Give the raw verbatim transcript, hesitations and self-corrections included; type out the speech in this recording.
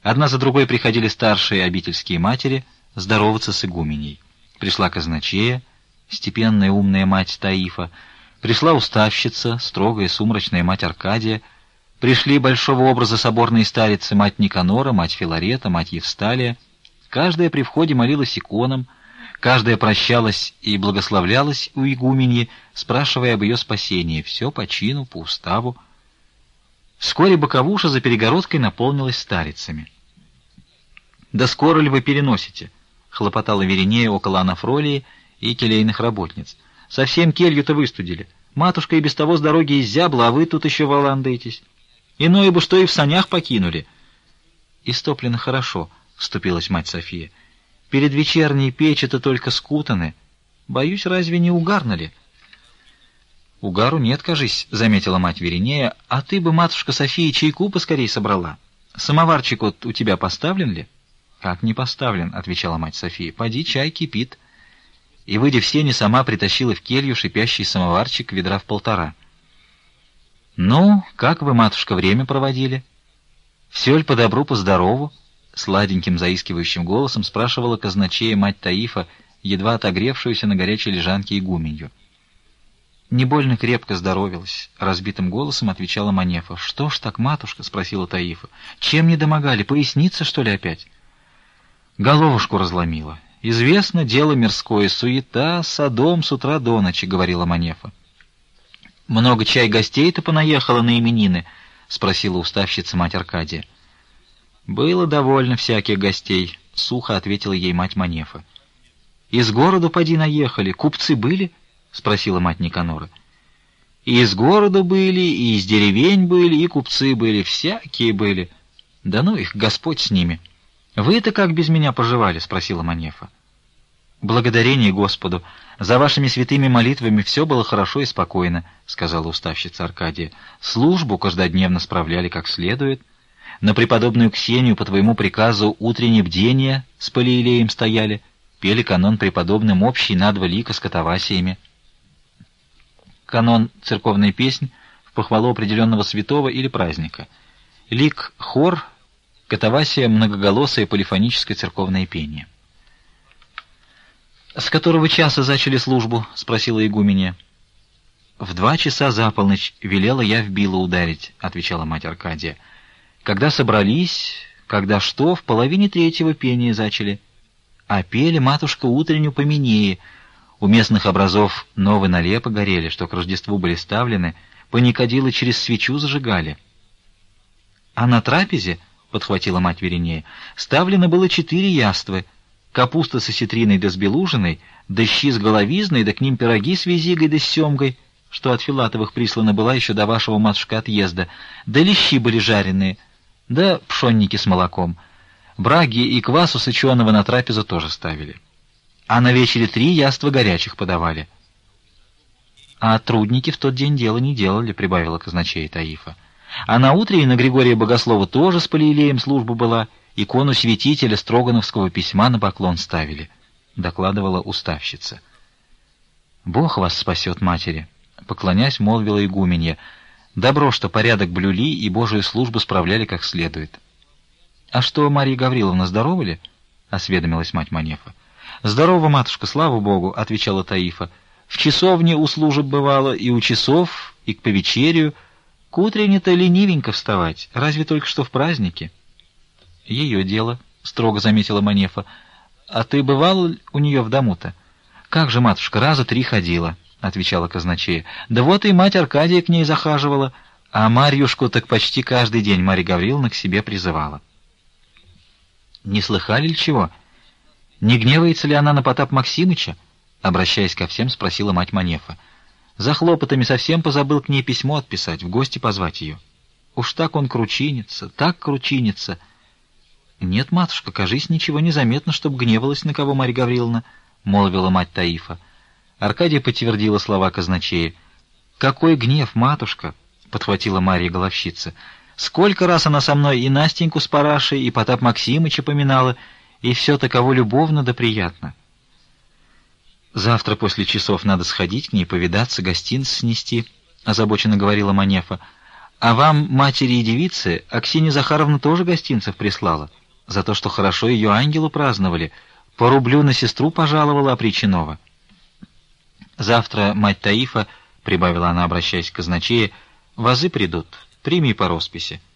Одна за другой приходили старшие обительские матери здороваться с игуменей. Пришла казначея, степенная умная мать Таифа, пришла уставщица, строгая сумрачная мать Аркадия, пришли большого образа соборные старицы мать Никанора, мать Филарета, мать Евсталия. Каждая при входе молилась иконам, каждая прощалась и благословлялась у игуменьи, спрашивая об ее спасении, все по чину, по уставу. Вскоре боковуша за перегородкой наполнилась старицами. «Да скоро ли вы переносите?» — хлопотала Веринея около Анафролии и келейных работниц. «Совсем келью-то выстудили. Матушка и без того с дороги изябла, а вы тут еще валандаетесь. Иное бы что и в санях покинули». «Истоплено хорошо», — вступилась мать София. «Перед вечерней печи-то только скутаны. Боюсь, разве не угарно ли?» «Угару нет, кажись», — заметила мать Веринея. «А ты бы, матушка София, чайку поскорей собрала. Самоварчик вот у тебя поставлен ли?» «Как не поставлен», — отвечала мать София. «Поди, чай кипит». И, выйдя в сени, сама притащила в келью шипящий самоварчик ведра в полтора. «Ну, как вы, матушка, время проводили? Все ли по добру, по здорову?» Сладеньким заискивающим голосом спрашивала казначея мать Таифа, едва отогревшуюся на горячей лежанке игуменью. «Не больно крепко здоровилась», — разбитым голосом отвечала Манефа. «Что ж так, матушка?» — спросила Таифа. «Чем не домогали? Поясница, что ли, опять?» «Головушку разломила. Известно, дело мирское, суета, садом с утра до ночи», — говорила Манефа. «Много чай гостей-то понаехало на именины?» — спросила уставщица мать Аркадия. «Было довольно всяких гостей», — сухо ответила ей мать Манефа. «Из города поди наехали, купцы были?» — спросила мать Никанора. «И из города были, и из деревень были, и купцы были, всякие были. Да ну их, Господь с ними. Вы-то как без меня поживали?» — спросила Манефа. «Благодарение Господу. За вашими святыми молитвами все было хорошо и спокойно», — сказала уставщица Аркадия. «Службу каждодневно справляли как следует. На преподобную Ксению по твоему приказу утреннее бдение с Палиилеем стояли, пели канон преподобным общий на два лика с катавасиями». Канон — церковная песнь в похвалу определенного святого или праздника. Лик — хор, катавасия — многоголосое полифоническое церковное пение. «С которого часа зачали службу?» — спросила игуменья. «В два часа за полночь велела я в било ударить», — отвечала мать Аркадия. «Когда собрались, когда что, в половине третьего пения зачали. А пели, матушка, утреннюю поменее. У местных образов новые налепы горели, что к Рождеству были ставлены, паникадилы через свечу зажигали». «А на трапезе, — подхватила мать Веринея, — ставлено было четыре яствы: капуста со сетриной да с белужиной, да щи с головизной, да к ним пироги с визигой да с семгой, что от Филатовых прислана была еще до вашего, матушка, отъезда, да лещи были жареные, да пшенники с молоком. Браги и квасу сыченого на трапезу тоже ставили. А на вечере три яства горячих подавали». «А трудники в тот день дела не делали», — прибавила казначея Таифа. «А на утре и на Григория Богослова тоже с Палиилеем служба была, икону святителя Строгановского письма на поклон ставили», — докладывала уставщица. «Бог вас спасет, матери», — поклонясь, молвила игуменья. «Добро, что порядок блюли и Божию службу справляли как следует». «А что, Марья Гавриловна, здорова ли?» — осведомилась мать Манефа. «Здорова, матушка, слава Богу», — отвечала Таифа. «В часовне у служб бывало, и у часов, и к повечерию. К утренне-то ленивенько вставать, разве только что в празднике». «Ее дело», — строго заметила Манефа. «А ты бывал у нее в дому-то?» «Как же, матушка, раза три ходила», — отвечала казначея. «Да вот и мать Аркадия к ней захаживала, а Марьюшку так почти каждый день Марья Гавриловна к себе призывала». «Не слыхали ли чего? Не гневается ли она на Потап Максимыча?» — обращаясь ко всем, спросила мать Манефа. «За хлопотами совсем позабыл к ней письмо отписать, в гости позвать ее. Уж так он кручинится, так кручинится». «Нет, матушка, кажись, ничего не заметно, чтоб гневалась на кого Марья Гавриловна», — молвила мать Таифа. Аркадия подтвердила слова казначея. «Какой гнев, матушка!» — подхватила Марья Головщица. «Сколько раз она со мной и Настеньку с Парашей, и Потап Максимыча поминала, и все таково любовно да приятно». «Завтра после часов надо сходить к ней, повидаться, гостинцы снести», — озабоченно говорила Манефа. А вам, матери и девицы, Аксинья Захаровна тоже гостинцев прислала, за то, что хорошо ее ангелу праздновали, по рублю на сестру пожаловала Опричинова. Завтра, мать Таифа, — прибавила она, обращаясь к казначее, — вазы придут, прими по росписи.